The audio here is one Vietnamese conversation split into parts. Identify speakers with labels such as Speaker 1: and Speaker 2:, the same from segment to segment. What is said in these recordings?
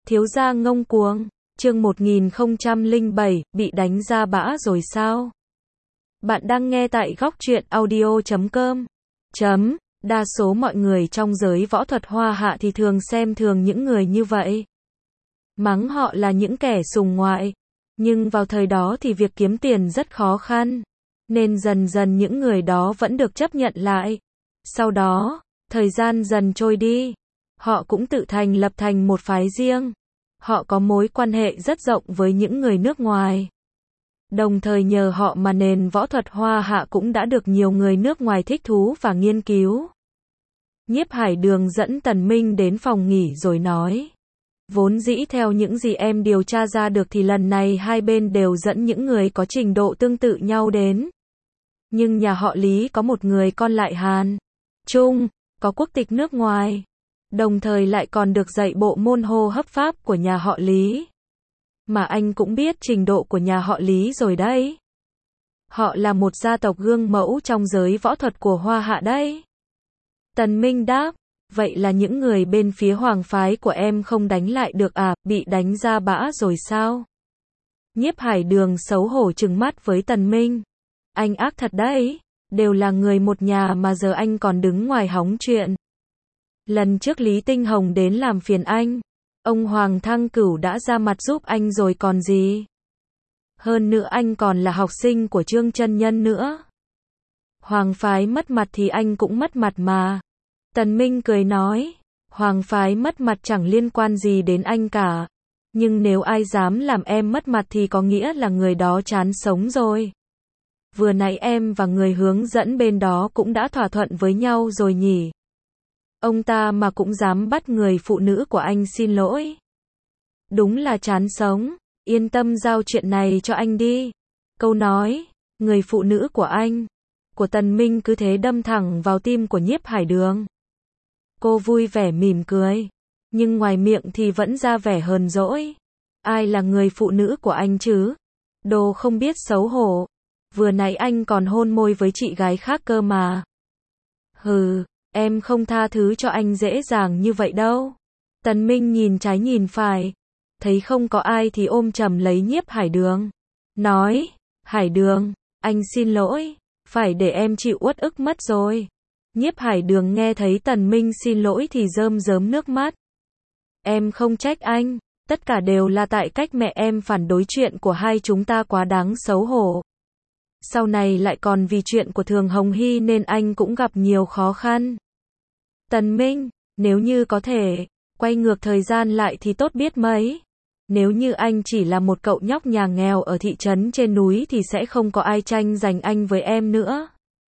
Speaker 1: Thiếu gia ngông cuồng, chương 1007, bị đánh ra bã rồi sao? Bạn đang nghe tại góc truyện audio.com. Đa số mọi người trong giới võ thuật Hoa Hạ thì thường xem thường những người như vậy. Mắng họ là những kẻ sùng ngoại. Nhưng vào thời đó thì việc kiếm tiền rất khó khăn. Nên dần dần những người đó vẫn được chấp nhận lại. Sau đó, thời gian dần trôi đi. Họ cũng tự lập thành một phái riêng. Họ có mối quan hệ rất rộng với những người nước ngoài. Đồng thời nhờ họ mà nền võ thuật Hoa Hạ cũng đã được nhiều người nước ngoài thích thú và nghiên cứu. Nhiếp Hải Đường dẫn Tần Minh đến phòng nghỉ rồi nói. Vốn dĩ theo những gì em điều tra ra được thì lần này hai bên đều dẫn những người có trình độ tương tự nhau đến. Nhưng nhà họ Lý có một người con lại Hàn, Trung, có quốc tịch nước ngoài. Đồng thời lại còn được dạy bộ môn hô hấp pháp của nhà họ Lý. Mà anh cũng biết trình độ của nhà họ Lý rồi đấy. Họ là một gia tộc gương mẫu trong giới võ thuật của Hoa Hạ đấy. Tần Minh đáp, vậy là những người bên phía hoàng phái của em không đánh lại được à, bị đánh ra bã rồi sao? Nhiếp Hải Đường xấu hổ trừng mắt với Tần Minh. Anh ác thật đấy, đều là người một nhà mà giờ anh còn đứng ngoài hóng chuyện. Lần trước Lý Tinh Hồng đến làm phiền anh, ông Hoàng Thăng Cửu đã ra mặt giúp anh rồi còn gì. Hơn nữa anh còn là học sinh của Trương Chân Nhân nữa. Hoàng phái mất mặt thì anh cũng mất mặt mà. Tần Minh cười nói, Hoàng phái mất mặt chẳng liên quan gì đến anh cả. Nhưng nếu ai dám làm em mất mặt thì có nghĩa là người đó chán sống rồi. Vừa nãy em và người hướng dẫn bên đó cũng đã thỏa thuận với nhau rồi nhỉ. Ông ta mà cũng dám bắt người phụ nữ của anh xin lỗi. Đúng là chán sống, yên tâm giao chuyện này cho anh đi. Câu nói, người phụ nữ của anh, của Tần Minh cứ thế đâm thẳng vào tim của Nhiếp Hải Đường. Cô vui vẻ mỉm cười, nhưng ngoài miệng thì vẫn ra vẻ hờn dỗi. Ai là người phụ nữ của anh chứ? Đồ không biết xấu hổ. Vừa nãy anh còn hôn môi với chị gái khác cơ mà. Hừ, em không tha thứ cho anh dễ dàng như vậy đâu. Tần Minh nhìn trái nhìn phải, thấy không có ai thì ôm chầm lấy Nhiếp Hải Đường. Nói, Hải Đường, anh xin lỗi, phải để em chịu uất ức mất rồi. Nhiếp Hải Đường nghe thấy Tần Minh xin lỗi thì rơm rớm nước mắt. Em không trách anh, tất cả đều là tại cách mẹ em phản đối chuyện của hai chúng ta quá đáng xấu hổ. Sau này lại còn vì chuyện của Thường Hồng Hy nên anh cũng gặp nhiều khó khăn. Tần Minh, nếu như có thể, quay ngược thời gian lại thì tốt biết mấy. Nếu như anh chỉ là một cậu nhóc nhà nghèo ở thị trấn trên núi thì sẽ không có ai tranh giành anh với em nữa.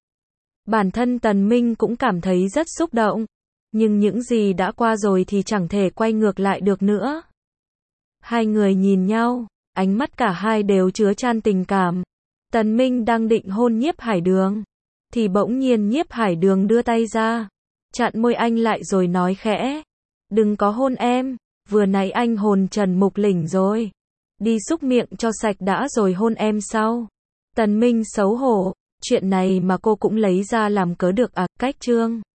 Speaker 1: Bản thân Tần Minh cũng cảm thấy rất xúc động. Nhưng những gì đã qua rồi thì chẳng thể quay ngược lại được nữa. Hai người nhìn nhau, ánh mắt cả hai đều chứa chan tình cảm. Tần Minh đang định hôn Nhiếp Hải Đường, thì bỗng nhiên Nhiếp Hải Đường đưa tay ra, chặn môi anh lại rồi nói khẽ. Đừng có hôn em, vừa nãy anh hồn trần mục lỉnh rồi. Đi xúc miệng cho sạch đã rồi hôn em sau. Tần Minh xấu hổ, chuyện này mà cô cũng lấy ra làm cớ được à, cách trương.